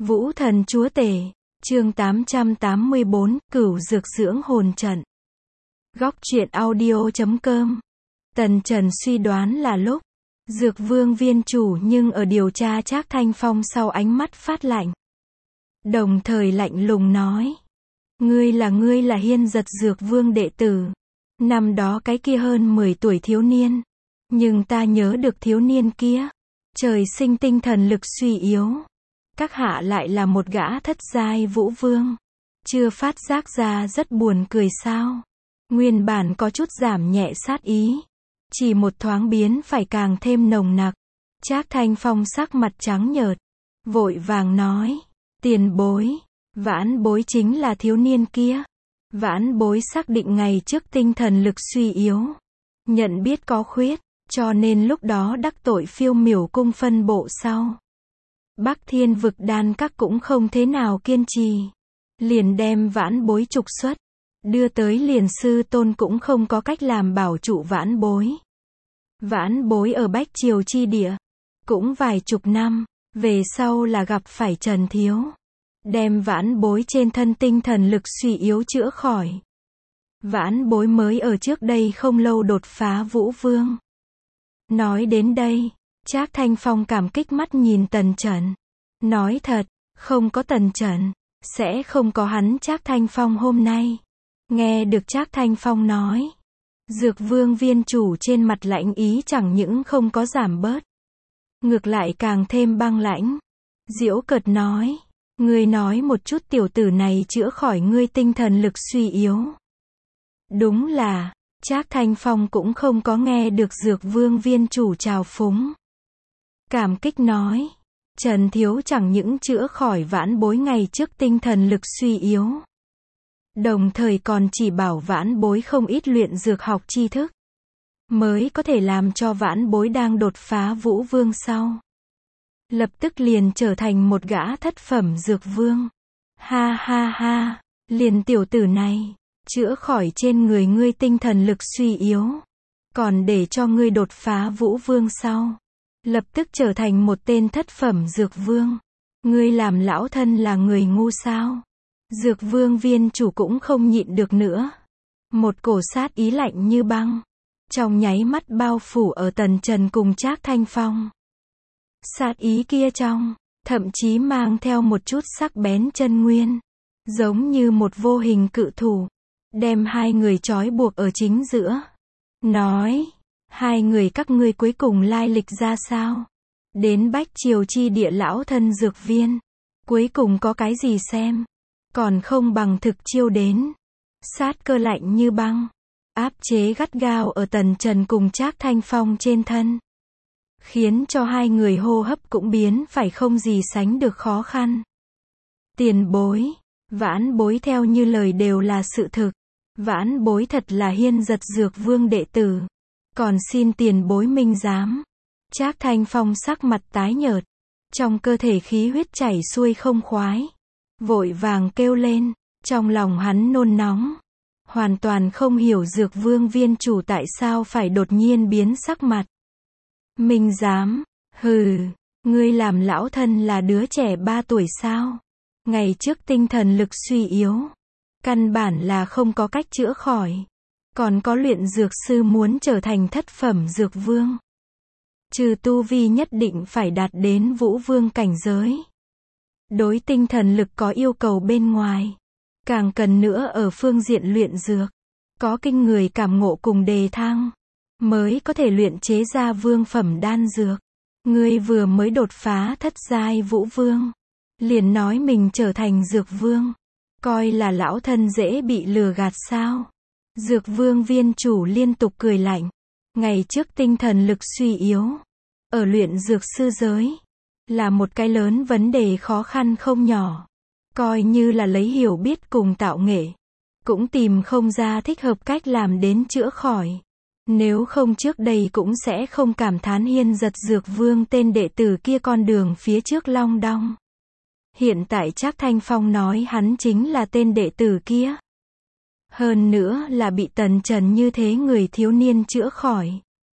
Vũ thần chúa tể, chương 884, Cửu dược dưỡng hồn trận. Góc truyện audio.com. Tần Trần suy đoán là lúc Dược Vương viên chủ, nhưng ở điều tra Trác Thanh Phong sau ánh mắt phát lạnh. Đồng thời lạnh lùng nói: Ngươi là Hiên Giật Dược Vương đệ tử. Năm đó cái kia hơn 10 tuổi thiếu niên. Nhưng ta nhớ được thiếu niên kia trời sinh tinh thần lực suy yếu. Các hạ lại là một gã thất giai vũ vương. Chưa phát giác ra rất buồn cười sao? Nguyên bản có chút giảm nhẹ sát ý, chỉ một thoáng biến phải càng thêm nồng nặc. Trác Thanh Phong sắc mặt trắng nhợt, vội vàng nói: Tiền bối, vãn bối chính là thiếu niên kia. Vãn bối xác định ngày trước tinh thần lực suy yếu, nhận biết có khuyết, cho nên lúc đó đắc tội Phiêu Miểu cung phân bộ sau. Bắc Thiên vực đan các cũng không thế nào kiên trì, liền đem vãn bối trục xuất, đưa tới liền sư tôn cũng không có cách làm bảo trụ vãn bối. Vãn bối ở Bách Triều chi địa, cũng vài chục năm, về sau là gặp phải Trần Thiếu, đem vãn bối trên thân tinh thần lực suy yếu chữa khỏi. Vãn bối mới ở trước đây không lâu đột phá vũ vương. Nói đến đây, Trác Thanh Phong cảm kích mắt nhìn Tần Trần. Nói thật, không có Tần Trần, sẽ không có hắn Trác Thanh Phong hôm nay. Nghe được Trác Thanh Phong nói, Dược Vương viên chủ trên mặt lạnh ý chẳng những không có giảm bớt, ngược lại càng thêm băng lãnh. Giễu cợt nói: Ngươi nói một chút tiểu tử này chữa khỏi ngươi tinh thần lực suy yếu. Đúng là, Trác Thanh Phong cũng không có nghe được Dược Vương viên chủ trào phúng. Cảm kích nói: Trần Thiếu chẳng những chữa khỏi vãn bối ngày trước tinh thần lực suy yếu, đồng thời còn chỉ bảo vãn bối không ít luyện dược học tri thức, mới có thể làm cho vãn bối đang đột phá vũ vương sau, lập tức liền trở thành một gã thất phẩm dược vương. Ha ha ha, liền tiểu tử này, chữa khỏi trên người ngươi tinh thần lực suy yếu, còn để cho ngươi đột phá vũ vương sau, lập tức trở thành một tên thất phẩm dược vương. Ngươi làm lão thân là người ngu sao? Dược Vương viên chủ cũng không nhịn được nữa. Một cổ sát ý lạnh như băng, trong nháy mắt bao phủ ở Tần Trần cùng Trác Thanh Phong. Sát ý kia trong, thậm chí mang theo một chút sắc bén chân nguyên, giống như một vô hình cự thủ, đem hai người trói buộc ở chính giữa. Nói: Hai người các ngươi cuối cùng lai lịch ra sao? Đến Bách Triều chi địa lão thân dược viên, cuối cùng có cái gì xem? Còn không bằng thực chiêu đến. Sát cơ lạnh như băng, áp chế gắt gao ở Tần Trần cùng Trác Thanh Phong trên thân, khiến cho hai người hô hấp cũng biến phải không gì sánh được khó khăn. Tiền bối, vãn bối theo như lời đều là sự thực. Vãn bối thật là Hiên Giật Dược Vương đệ tử. Còn xin tiền bối minh giám. Trác Thanh Phong sắc mặt tái nhợt, trong cơ thể khí huyết chảy xuôi không khoái, vội vàng kêu lên, trong lòng hắn nôn nóng, hoàn toàn không hiểu Dược Vương viên chủ tại sao phải đột nhiên biến sắc mặt. Minh giám? Hừ, ngươi làm lão thân là đứa trẻ 3 tuổi sao? Ngày trước tinh thần lực suy yếu, căn bản là không có cách chữa khỏi. Còn có luyện dược sư muốn trở thành thất phẩm dược vương, trừ tu vi nhất định phải đạt đến vũ vương cảnh giới, đối tinh thần lực có yêu cầu bên ngoài, càng cần nữa ở phương diện luyện dược, có kinh người cảm ngộ cùng đề thăng, mới có thể luyện chế ra vương phẩm đan dược. Ngươi vừa mới đột phá thất giai vũ vương, liền nói mình trở thành dược vương, coi là lão thân dễ bị lừa gạt sao? Dược Vương viên chủ liên tục cười lạnh. Ngày trước tinh thần lực suy yếu, ở luyện dược sư giới, là một cái lớn vấn đề khó khăn không nhỏ. Coi như là lấy hiểu biết cùng tạo nghệ, cũng tìm không ra thích hợp cách làm đến chữa khỏi. Nếu không trước đây cũng sẽ không cảm thán Hiên Giật Dược Vương tên đệ tử kia con đường phía trước long đong. Hiện tại Trác Thanh Phong nói hắn chính là tên đệ tử kia. Hơn nữa là bị Tần Trần như thế người thiếu niên chữa khỏi.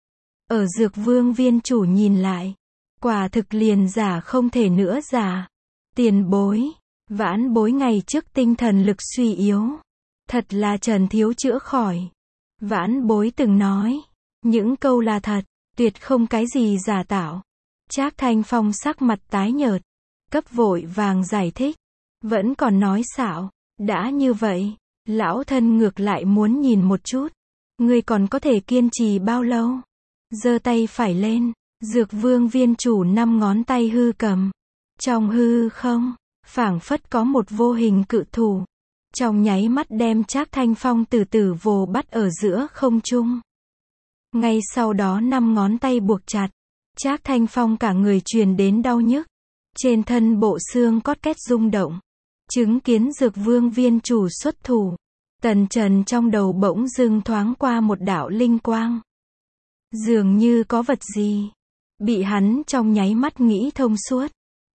Ở Dược Vương viên chủ nhìn lại, quả thực liền giả không thể nữa giả. Tiền bối, vãn bối ngày trước tinh thần lực suy yếu. Thật là Trần thiếu chữa khỏi. Vãn bối từng nói. Những câu là thật, tuyệt không cái gì giả tạo. Trác Thanh Phong sắc mặt tái nhợt. Cấp vội vàng giải thích. Vẫn còn nói xạo. Đã như vậy, lão thân ngược lại muốn nhìn một chút. Ngươi còn có thể kiên trì bao lâu? Giơ tay phải lên. Dược vương viên chủ 5 ngón tay hư cầm. Trong hư không, phảng phất có một vô hình cự thủ. Trong nháy mắt đem Trác Thanh Phong từ từ vồ bắt ở giữa không trung. Ngay sau đó 5 ngón tay buộc chặt. Trác Thanh Phong cả người truyền đến đau nhức. Trên thân bộ xương cốt két rung động. Chứng kiến dược vương viên chủ xuất thủ. Tần Trần trong đầu bỗng dưng thoáng qua một đạo linh quang. Dường như có vật gì. Bị hắn trong nháy mắt nghĩ thông suốt.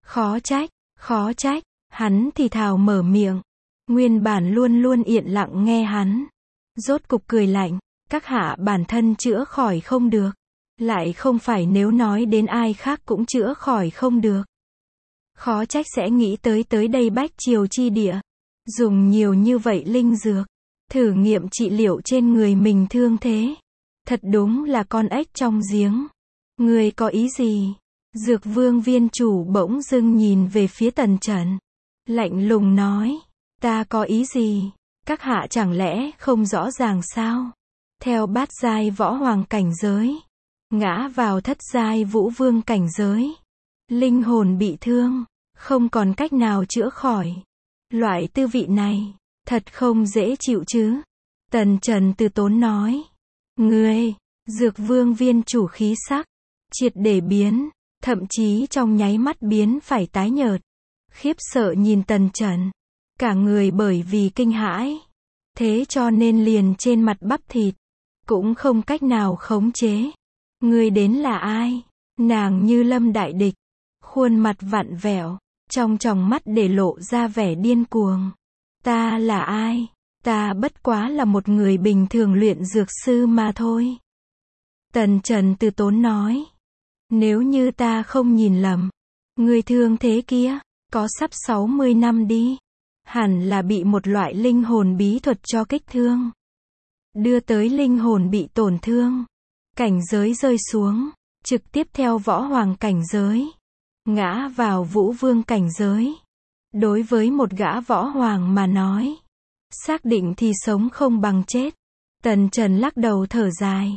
Khó trách, hắn thì thào mở miệng. Nguyên bản luôn luôn yên lặng nghe hắn. Rốt cục cười lạnh, các hạ bản thân chữa khỏi không được. Lại không phải nếu nói đến ai khác cũng chữa khỏi không được. Khó trách sẽ nghĩ tới đây Bách Triều chi địa. Dùng nhiều như vậy linh dược. Thử nghiệm trị liệu trên người mình thương thế. Thật đúng là con ếch trong giếng. Ngươi có ý gì? Dược vương viên chủ bỗng dưng nhìn về phía Tần Trần. Lạnh lùng nói. Ta có ý gì? Các hạ chẳng lẽ không rõ ràng sao? Theo bát giai võ hoàng cảnh giới. Ngã vào thất giai vũ vương cảnh giới. Linh hồn bị thương. Không còn cách nào chữa khỏi. Loại tư vị này. Thật không dễ chịu chứ. Tần Trần từ tốn nói. Ngươi. Dược vương viên chủ khí sắc. Triệt để biến. Thậm chí trong nháy mắt biến phải tái nhợt. Khiếp sợ nhìn Tần Trần. Cả người bởi vì kinh hãi. Thế cho nên liền trên mặt bắp thịt. Cũng không cách nào khống chế. Ngươi đến là ai? Nàng như lâm đại địch. Khuôn mặt vặn vẹo. Trong tròng mắt để lộ ra vẻ điên cuồng. Ta là ai? Ta bất quá là một người bình thường luyện dược sư mà thôi. Tần Trần từ tốn nói. Nếu như ta không nhìn lầm. Người thương thế kia. Có sắp 60 năm đi. Hẳn là bị một loại linh hồn bí thuật cho kích thương. Đưa tới linh hồn bị tổn thương. Cảnh giới rơi xuống. Trực tiếp theo võ hoàng cảnh giới. Ngã vào vũ vương cảnh giới. Đối với một gã võ hoàng mà nói. Xác định thì sống không bằng chết. Tần Trần lắc đầu thở dài.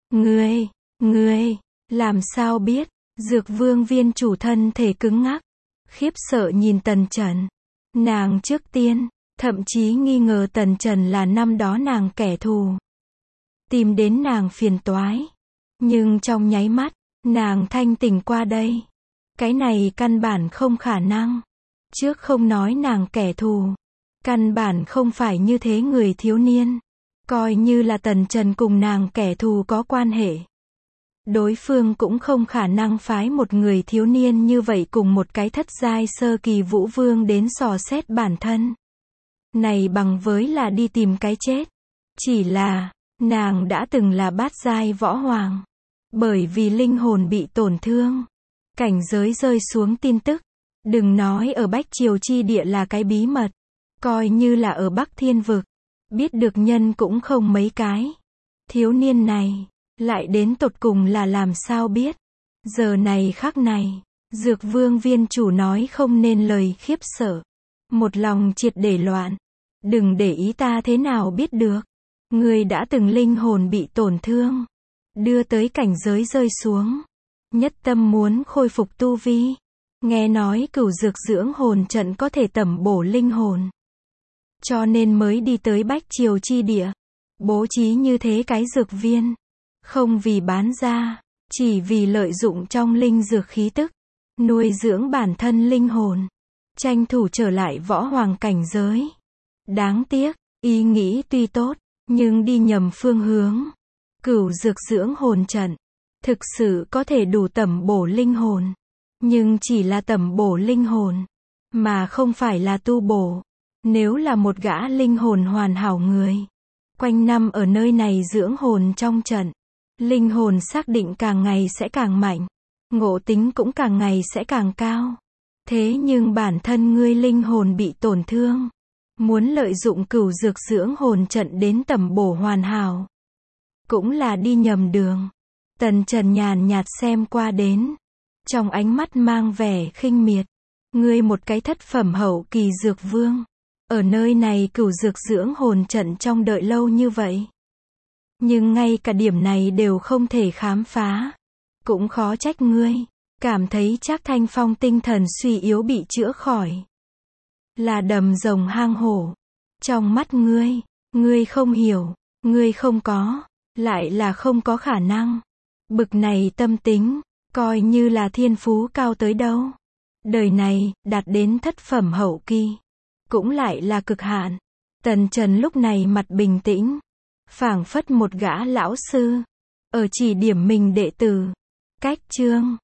Ngươi, làm sao biết? Dược vương viên chủ thân thể cứng ngắc. Khiếp sợ nhìn Tần Trần. Nàng trước tiên, thậm chí nghi ngờ Tần Trần là năm đó nàng kẻ thù. Tìm đến nàng phiền toái. Nhưng trong nháy mắt, nàng thanh tỉnh qua đây. Cái này căn bản không khả năng. Trước không nói nàng kẻ thù. Căn bản không phải như thế người thiếu niên. Coi như là Tần Trần cùng nàng kẻ thù có quan hệ. Đối phương cũng không khả năng phái một người thiếu niên như vậy cùng một cái thất giai sơ kỳ vũ vương đến dò xét bản thân. Này bằng với là đi tìm cái chết. Chỉ là, nàng đã từng là bát giai võ hoàng. Bởi vì linh hồn bị tổn thương. Cảnh giới rơi xuống tin tức. Đừng nói ở Bách Triều chi địa là cái bí mật. Coi như là ở Bắc Thiên vực. Biết được nhân cũng không mấy cái. Thiếu niên này. Lại đến tột cùng là làm sao biết. Giờ này khắc này. Dược vương viên chủ nói không nên lời khiếp sợ. Một lòng triệt để loạn. Đừng để ý ta thế nào biết được. Người đã từng linh hồn bị tổn thương. Đưa tới cảnh giới rơi xuống. Nhất tâm muốn khôi phục tu vi. Nghe nói cửu dược dưỡng hồn trận có thể tẩm bổ linh hồn. Cho nên mới đi tới Bách Triều chi địa. Bố trí như thế cái dược viên. Không vì bán ra. Chỉ vì lợi dụng trong linh dược khí tức. Nuôi dưỡng bản thân linh hồn. Tranh thủ trở lại võ hoàng cảnh giới. Đáng tiếc, ý nghĩ tuy tốt. Nhưng đi nhầm phương hướng. Cửu dược dưỡng hồn trận. Thực sự có thể đủ tẩm bổ linh hồn. Nhưng chỉ là tẩm bổ linh hồn. Mà không phải là tu bổ. Nếu là một gã linh hồn hoàn hảo người. Quanh năm ở nơi này dưỡng hồn trong trận. Linh hồn xác định càng ngày sẽ càng mạnh. Ngộ tính cũng càng ngày sẽ càng cao. Thế nhưng bản thân ngươi linh hồn bị tổn thương. Muốn lợi dụng cửu dược dưỡng hồn trận đến tầm bổ hoàn hảo. Cũng là đi nhầm đường. Tần Trần nhàn nhạt xem qua đến. Trong ánh mắt mang vẻ khinh miệt. Ngươi một cái thất phẩm hậu kỳ dược vương. Ở nơi này cửu dược dưỡng hồn trận trong đợi lâu như vậy. Nhưng ngay cả điểm này đều không thể khám phá. Cũng khó trách ngươi. Cảm thấy Trác Thanh Phong tinh thần suy yếu bị chữa khỏi. Là đầm rồng hang hổ. Trong mắt ngươi không hiểu, ngươi không có, lại là không có khả năng. Bực này tâm tính, coi như là thiên phú cao tới đâu. Đời này, đạt đến thất phẩm hậu kỳ. Cũng lại là cực hạn. Tần Trần lúc này mặt bình tĩnh. Phảng phất một gã lão sư. Ở chỉ điểm mình đệ tử. Cách chương